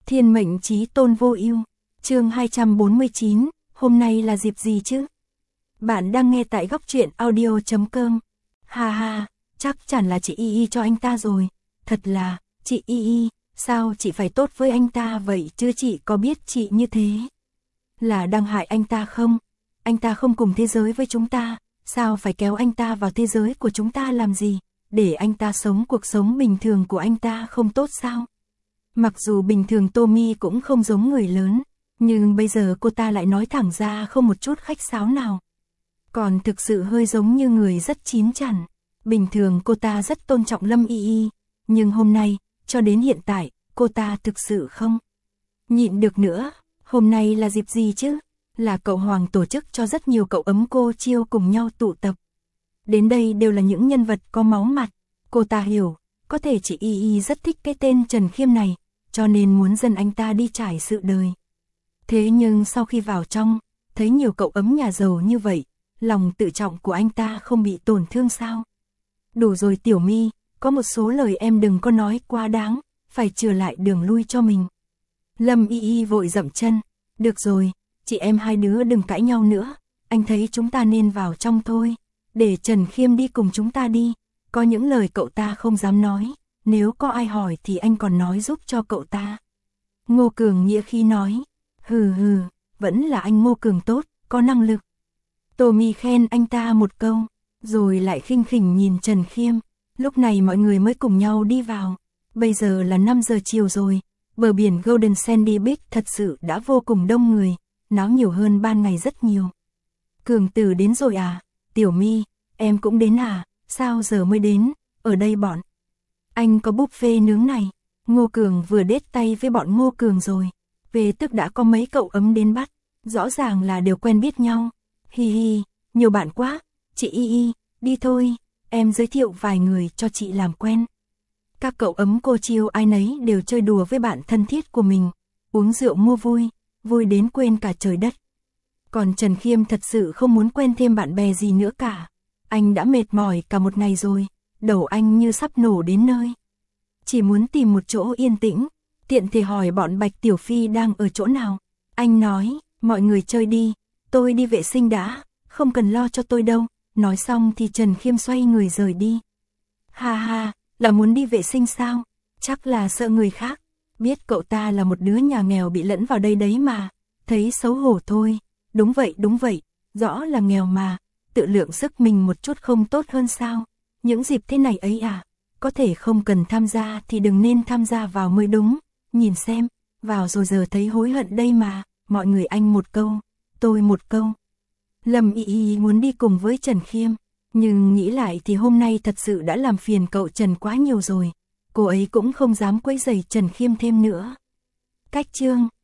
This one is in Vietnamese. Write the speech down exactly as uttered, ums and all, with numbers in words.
Thiên mệnh chí tôn vô ưu. Chương hai trăm bốn mươi chín, hôm nay là dịp gì chứ? Bạn đang nghe tại góc truyện audio chấm com. Ha ha, chắc chắn là chị Y Y cho anh ta rồi. Thật là, chị Y Y, sao chị phải tốt với anh ta vậy chứ, chị có biết chị như thế là đang hại anh ta không? Anh ta không cùng thế giới với chúng ta, sao phải kéo anh ta vào thế giới của chúng ta làm gì? Để anh ta sống cuộc sống bình thường của anh ta không tốt sao? Mặc dù bình thường Tommy cũng không giống người lớn, nhưng bây giờ cô ta lại nói thẳng ra không một chút khách sáo nào. Còn thực sự hơi giống như người rất chín chắn. Bình thường cô ta rất tôn trọng Lâm Y Y, nhưng hôm nay, cho đến hiện tại, cô ta thực sự không nhịn được nữa. Hôm nay là dịp gì chứ? Là cậu Hoàng tổ chức cho rất nhiều cậu ấm cô chiêu cùng nhau tụ tập. Đến đây đều là những nhân vật có máu mặt. Cô ta hiểu, có thể chị Y Y rất thích cái tên Trần Khiêm này, cho nên muốn dẫn anh ta đi trải sự đời. Thế nhưng sau khi vào trong, thấy nhiều cậu ấm nhà giàu như vậy, lòng tự trọng của anh ta không bị tổn thương sao? Đủ rồi Tiểu My, có một số lời em đừng có nói quá đáng, phải chừa lại đường lui cho mình. Lâm Y Y vội dậm chân, được rồi, chị em hai đứa đừng cãi nhau nữa, anh thấy chúng ta nên vào trong thôi, để Trần Khiêm đi cùng chúng ta đi, có những lời cậu ta không dám nói, nếu có ai hỏi thì anh còn nói giúp cho cậu ta. Ngô Cường nghĩa khí nói, hừ hừ, vẫn là anh Ngô Cường tốt, có năng lực. Tommy khen anh ta một câu, rồi lại khinh khỉnh nhìn Trần Khiêm. Lúc này mọi người mới cùng nhau đi vào. Bây giờ là năm giờ chiều rồi, bờ biển Golden Sandy Beach thật sự đã vô cùng đông người, náo nhiều hơn ban ngày rất nhiều. Cường Tử đến rồi à? Tiểu My, em cũng đến à? Sao giờ mới đến? Ở đây bọn anh có buffet nướng này. Ngô Cường vừa đết tay với bọn Ngô Cường rồi. Về tức đã có mấy cậu ấm đến bắt, rõ ràng là đều quen biết nhau. Hi hi, nhiều bạn quá. Chị Y Y, đi thôi, em giới thiệu vài người cho chị làm quen. Các cậu ấm cô chiêu ai nấy đều chơi đùa với bạn thân thiết của mình, uống rượu mua vui, vui đến quên cả trời đất. Còn Trần Khiêm thật sự không muốn quen thêm bạn bè gì nữa cả. Anh đã mệt mỏi cả một ngày rồi, đầu anh như sắp nổ đến nơi. Chỉ muốn tìm một chỗ yên tĩnh, tiện thể hỏi bọn Bạch Tiểu Phi đang ở chỗ nào. Anh nói, mọi người chơi đi, tôi đi vệ sinh đã, không cần lo cho tôi đâu. Nói xong thì Trần Khiêm xoay người rời đi. Ha ha, là muốn đi vệ sinh sao? Chắc là sợ người khác biết cậu ta là một đứa nhà nghèo bị lẫn vào đây đấy mà. Thấy xấu hổ thôi. Đúng vậy, đúng vậy, rõ là nghèo mà, tự lượng sức mình một chút không tốt hơn sao? Những dịp thế này ấy à, có thể không cần tham gia thì đừng nên tham gia vào mới đúng. Nhìn xem, vào rồi giờ thấy hối hận đây mà, mọi người anh một câu, tôi một câu. Lâm Y Y muốn đi cùng với Trần Khiêm, nhưng nghĩ lại thì hôm nay thật sự đã làm phiền cậu Trần quá nhiều rồi. Cô ấy cũng không dám quấy rầy Trần Khiêm thêm nữa. Cách chương